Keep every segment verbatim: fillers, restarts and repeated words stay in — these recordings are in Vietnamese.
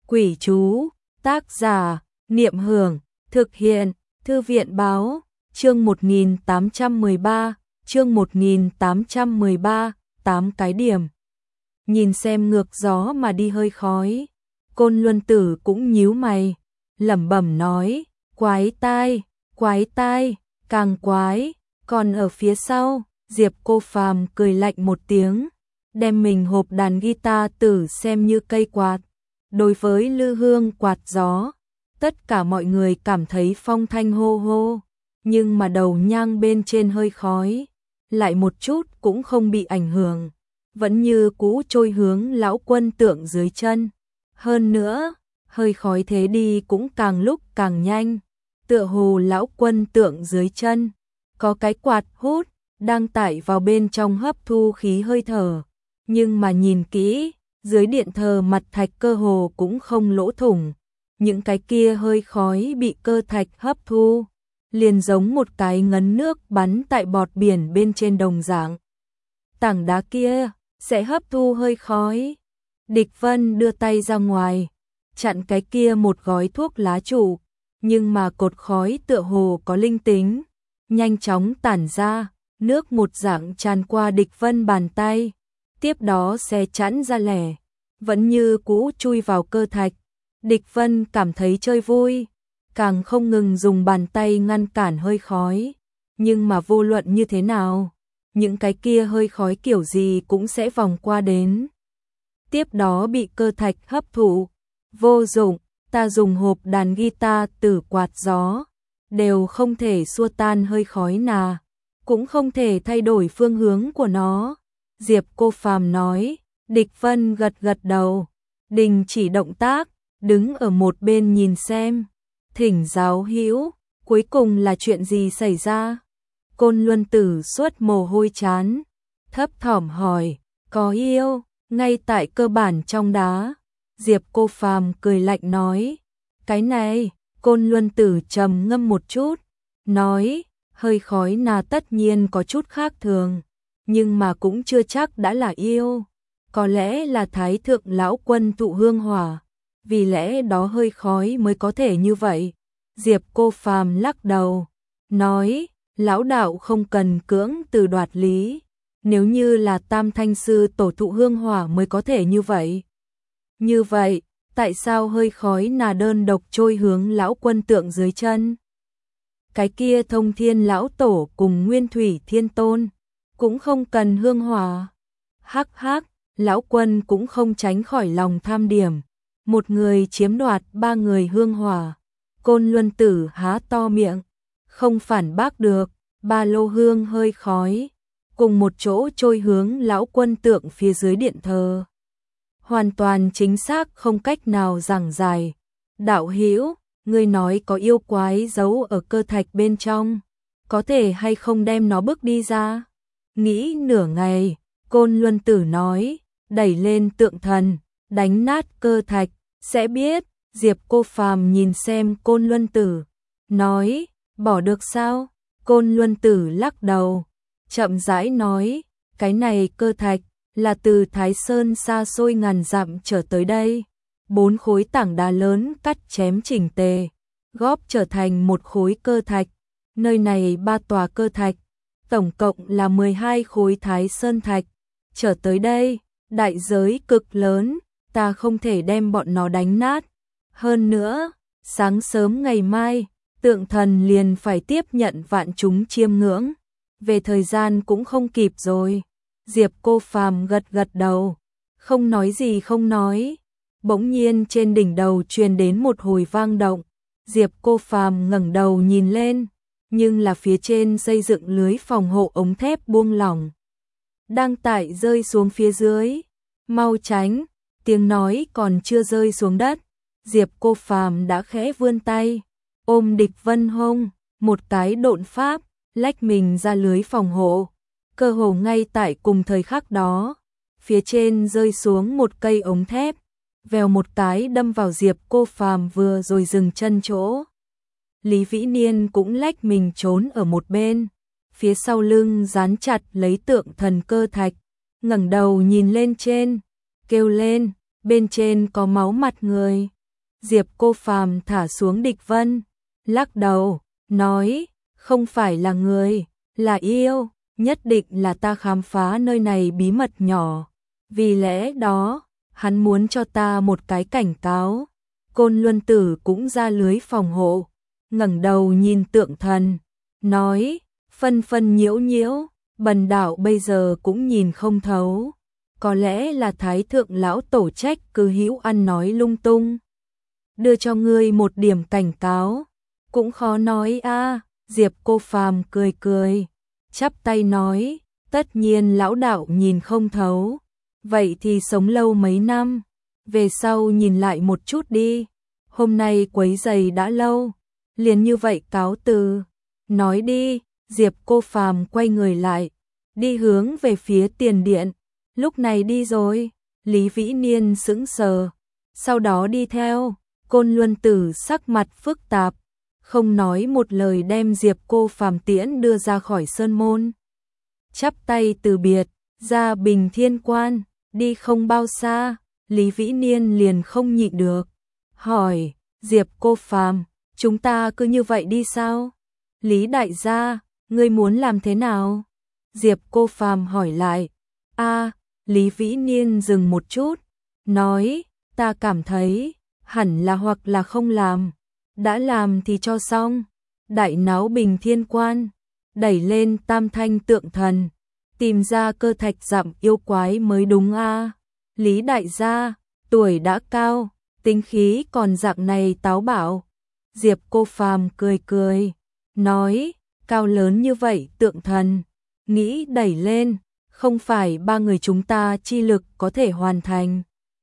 Quỷ chú, tác giả, Niệm Hưởng, thực hiện, Thư viện báo, chương một nghìn tám trăm mười ba, chương một nghìn tám trăm mười ba, tám cái điểm. Nhìn xem ngược gió mà đi hơi khói, Côn Luân Tử cũng nhíu mày, lẩm bẩm nói, quái tai, quái tai, càng quái, còn ở phía sau, Diệp Cô Phàm cười lạnh một tiếng, đem mình hộp đàn guitar tử xem như cây quạt. Đối với lư hương quạt gió, tất cả mọi người cảm thấy phong thanh hô hô, nhưng mà đầu nhang bên trên hơi khói, lại một chút cũng không bị ảnh hưởng, vẫn như cũ trôi hướng lão quân tượng dưới chân. Hơn nữa, hơi khói thế đi cũng càng lúc càng nhanh, tựa hồ lão quân tượng dưới chân, có cái quạt hút, đang tải vào bên trong hấp thu khí hơi thở, nhưng mà nhìn kỹ, dưới điện thờ mặt thạch cơ hồ cũng không lỗ thủng, những cái kia hơi khói bị cơ thạch hấp thu, liền giống một cái ngấn nước bắn tại bọt biển bên trên đồng dạng. Tảng đá kia sẽ hấp thu hơi khói. Địch Vân đưa tay ra ngoài, chặn cái kia một gói thuốc lá trụ, nhưng mà cột khói tựa hồ có linh tính, nhanh chóng tản ra, nước một dạng tràn qua Địch Vân bàn tay, tiếp đó xe chẵn ra lẻ, vẫn như cũ chui vào cơ thạch. Địch Vân cảm thấy chơi vui, càng không ngừng dùng bàn tay ngăn cản hơi khói, nhưng mà vô luận như thế nào, những cái kia hơi khói kiểu gì cũng sẽ vòng qua đến. Tiếp đó bị cơ thạch hấp thụ, vô dụng, ta dùng hộp đàn guitar tử quạt gió, đều không thể xua tan hơi khói nà, cũng không thể thay đổi phương hướng của nó. Diệp Cô Phàm nói, Địch Vân gật gật đầu, đình chỉ động tác, đứng ở một bên nhìn xem. Thỉnh giáo hữu, cuối cùng là chuyện gì xảy ra? Côn Luân Tử suốt mồ hôi chán, thấp thỏm hỏi, có yêu, ngay tại cơ bản trong đá. Diệp Cô Phàm cười lạnh nói, cái này, Côn Luân Tử trầm ngâm một chút, nói, hơi khói nà tất nhiên có chút khác thường, nhưng mà cũng chưa chắc đã là yêu, có lẽ là Thái Thượng Lão Quân tụ hương hỏa, vì lẽ đó hơi khói mới có thể như vậy. Diệp Cô Phàm lắc đầu, nói, lão đạo không cần cưỡng từ đoạt lý, nếu như là Tam Thanh Sư tổ thụ hương hỏa mới có thể như vậy. Như vậy, tại sao hơi khói nà đơn độc trôi hướng lão quân tượng dưới chân? Cái kia Thông Thiên Lão Tổ cùng Nguyên Thủy Thiên Tôn cũng không cần hương hỏa. Hắc hắc, lão quân cũng không tránh khỏi lòng tham điểm, một người chiếm đoạt ba người hương hỏa. Côn Luân Tử há to miệng, không phản bác được, ba lô hương hơi khói, cùng một chỗ trôi hướng lão quân tượng phía dưới điện thờ. Hoàn toàn chính xác không cách nào giảng giải. Đạo hữu, ngươi nói có yêu quái giấu ở cơ thạch bên trong, có thể hay không đem nó bước đi ra? Nghĩ nửa ngày, Côn Luân Tử nói, đẩy lên tượng thần, đánh nát cơ thạch, sẽ biết. Diệp Cô Phàm nhìn xem Côn Luân Tử, nói, bỏ được sao? Côn Luân Tử lắc đầu, chậm rãi nói, cái này cơ thạch là từ Thái Sơn xa xôi ngàn dặm trở tới đây, bốn khối tảng đá lớn cắt chém chỉnh tề, góp trở thành một khối cơ thạch, nơi này ba tòa cơ thạch, tổng cộng là mười hai khối Thái Sơn thạch, trở tới đây, đại giới cực lớn, ta không thể đem bọn nó đánh nát. Hơn nữa, sáng sớm ngày mai, tượng thần liền phải tiếp nhận vạn chúng chiêm ngưỡng, về thời gian cũng không kịp rồi. Diệp Cô Phàm gật gật đầu, không nói gì không nói. Bỗng nhiên trên đỉnh đầu truyền đến một hồi vang động, Diệp Cô Phàm ngẩng đầu nhìn lên, nhưng là phía trên xây dựng lưới phòng hộ ống thép buông lỏng, đang tải rơi xuống phía dưới. Mau tránh, tiếng nói còn chưa rơi xuống đất, Diệp Cô Phàm đã khẽ vươn tay, ôm Địch Vân hông, một cái độn pháp, lách mình ra lưới phòng hộ. Cơ hồ ngay tại cùng thời khắc đó, phía trên rơi xuống một cây ống thép, vèo một cái đâm vào Diệp Cô Phàm vừa rồi dừng chân chỗ. Lý Vĩ Niên cũng lách mình trốn ở một bên, phía sau lưng dán chặt lấy tượng thần cơ thạch, ngẩng đầu nhìn lên trên, kêu lên, bên trên có máu mặt người. Diệp Cô Phàm thả xuống Địch Vân, lắc đầu, nói, không phải là người, là yêu, nhất định là ta khám phá nơi này bí mật nhỏ. Vì lẽ đó, hắn muốn cho ta một cái cảnh cáo. Côn Luân Tử cũng ra lưới phòng hộ, ngẩng đầu nhìn Tượng Thần, nói, phân phân nhiễu nhiễu, bần đạo bây giờ cũng nhìn không thấu. Có lẽ là Thái Thượng Lão Tổ trách cứ hữu ăn nói lung tung. Đưa cho ngươi một điểm cảnh cáo, cũng khó nói a. Diệp Cô Phàm cười cười, chắp tay nói, tất nhiên lão đạo nhìn không thấu, vậy thì sống lâu mấy năm, về sau nhìn lại một chút đi, hôm nay quấy giày đã lâu, liền như vậy cáo từ. Nói đi. Diệp Cô Phàm quay người lại, đi hướng về phía tiền điện. Lúc này đi rồi. Lý Vĩ Niên sững sờ, sau đó đi theo. Côn Luân Tử sắc mặt phức tạp, không nói một lời đem Diệp Cô Phàm tiễn đưa ra khỏi sơn môn. Chắp tay từ biệt, ra Bình Thiên Quan, đi không bao xa, Lý Vĩ Niên liền không nhịn được, hỏi, Diệp Cô Phàm, chúng ta cứ như vậy đi sao? Lý đại gia, ngươi muốn làm thế nào? Diệp Cô Phàm hỏi lại. A, Lý Vĩ Niên dừng một chút, nói, ta cảm thấy, hẳn là hoặc là không làm, đã làm thì cho xong. Đại náo Bình Thiên Quan, đẩy lên Tam Thanh Tượng Thần, tìm ra cơ thạch dặm yêu quái mới đúng a. Lý đại gia, tuổi đã cao, tính khí còn dạng này táo bạo. Diệp Cô Phàm cười cười, nói, cao lớn như vậy Tượng Thần, nghĩ đẩy lên, không phải ba người chúng ta chi lực có thể hoàn thành.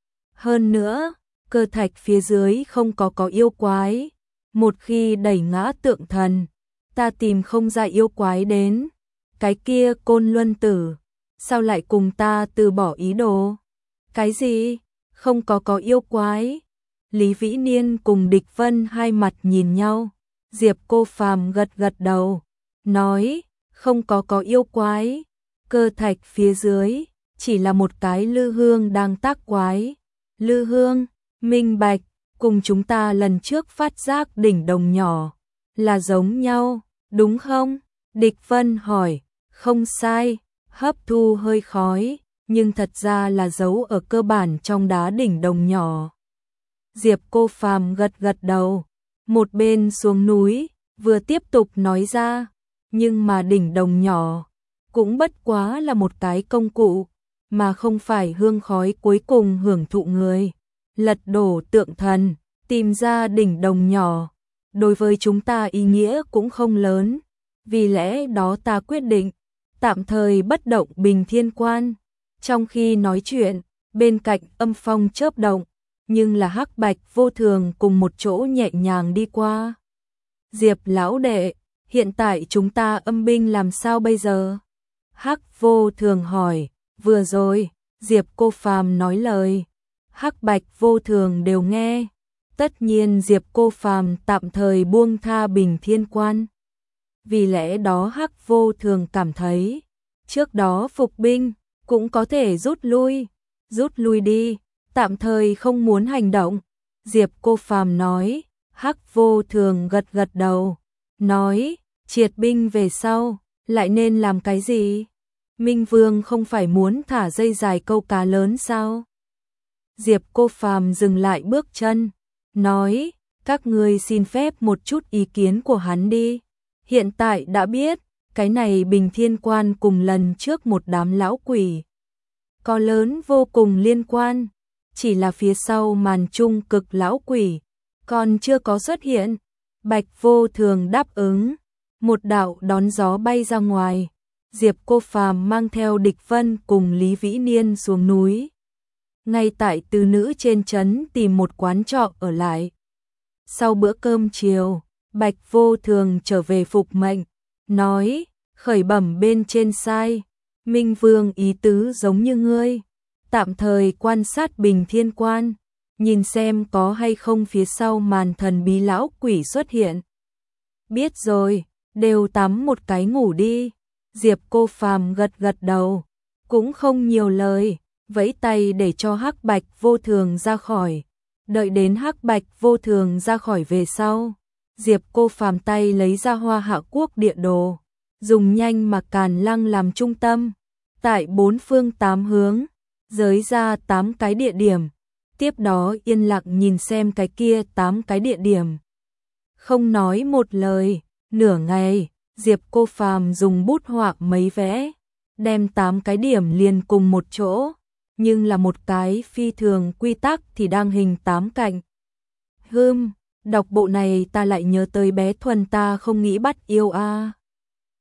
Hơn nữa, cơ thạch phía dưới không có có yêu quái, một khi đẩy ngã Tượng Thần, ta tìm không ra yêu quái đến. Cái kia Côn Luân Tử, sao lại cùng ta từ bỏ ý đồ? Cái gì? Không có có yêu quái? Lý Vĩ Niên cùng Địch Vân hai mặt nhìn nhau. Diệp Cô Phàm gật gật đầu, nói, không có có yêu quái. Cơ thạch phía dưới, chỉ là một cái lư hương đang tác quái. Lư hương, minh bạch, cùng chúng ta lần trước phát giác đỉnh đồng nhỏ, là giống nhau, đúng không? Địch Vân hỏi, không sai, hấp thu hơi khói, nhưng thật ra là giấu ở cơ bản trong đá đỉnh đồng nhỏ. Diệp Cô Phàm gật gật đầu, một bên xuống núi, vừa tiếp tục nói ra, nhưng mà đỉnh đồng nhỏ, cũng bất quá là một cái công cụ, mà không phải hương khói cuối cùng hưởng thụ người. Lật đổ Tượng Thần, tìm ra đỉnh đồng nhỏ, đối với chúng ta ý nghĩa cũng không lớn, vì lẽ đó ta quyết định, tạm thời bất động Bình Thiên Quan. Trong khi nói chuyện, bên cạnh âm phong chớp động, nhưng là Hắc Bạch Vô Thường cùng một chỗ nhẹ nhàng đi qua. Diệp lão đệ, hiện tại chúng ta âm binh làm sao bây giờ? Hắc Vô Thường hỏi. Vừa rồi, Diệp Cô Phàm nói lời, Hắc Bạch Vô Thường đều nghe. Tất nhiên Diệp Cô Phàm tạm thời buông tha Bình Thiên Quan. Vì lẽ đó Hắc Vô Thường cảm thấy, trước đó phục binh, cũng có thể rút lui. Rút lui đi, tạm thời không muốn hành động. Diệp Cô Phàm nói. Hắc Vô Thường gật gật đầu, nói, triệt binh về sau, lại nên làm cái gì? Minh Vương không phải muốn thả dây dài câu cá lớn sao? Diệp Cô Phàm dừng lại bước chân, nói, các ngươi xin phép một chút ý kiến của hắn đi. Hiện tại đã biết, cái này Bình Thiên Quan cùng lần trước một đám lão quỷ, có lớn vô cùng liên quan, chỉ là phía sau màn trung cực lão quỷ, còn chưa có xuất hiện. Bạch Vô Thường đáp ứng, một đạo đón gió bay ra ngoài. Diệp Cô Phàm mang theo Địch Vân cùng Lý Vĩ Niên xuống núi. Ngay tại Từ Nữ trên trấn tìm một quán trọ ở lại. Sau bữa cơm chiều, Bạch Vô Thường trở về phục mệnh, nói, khởi bẩm bên trên sai, Minh Vương ý tứ giống như ngươi, tạm thời quan sát Bình Thiên Quan, nhìn xem có hay không phía sau màn thần bí lão quỷ xuất hiện. Biết rồi, đều tắm một cái ngủ đi. Diệp Cô Phàm gật gật đầu, cũng không nhiều lời, vẫy tay để cho Hắc Bạch Vô Thường ra khỏi. Đợi đến Hắc Bạch Vô Thường ra khỏi về sau, Diệp Cô Phàm tay lấy ra Hoa Hạ Quốc địa đồ, dùng nhanh mà Càn Lăng làm trung tâm, tại bốn phương tám hướng, giới ra tám cái địa điểm, tiếp đó yên lặng nhìn xem cái kia tám cái địa điểm. Không nói một lời, nửa ngày, Diệp Cô Phàm dùng bút họa mấy vẽ, đem tám cái điểm liền cùng một chỗ, nhưng là một cái phi thường quy tắc thì đang hình tám cạnh. Hừm, đọc bộ này ta lại nhớ tới bé Thuần ta không nghĩ bắt yêu a.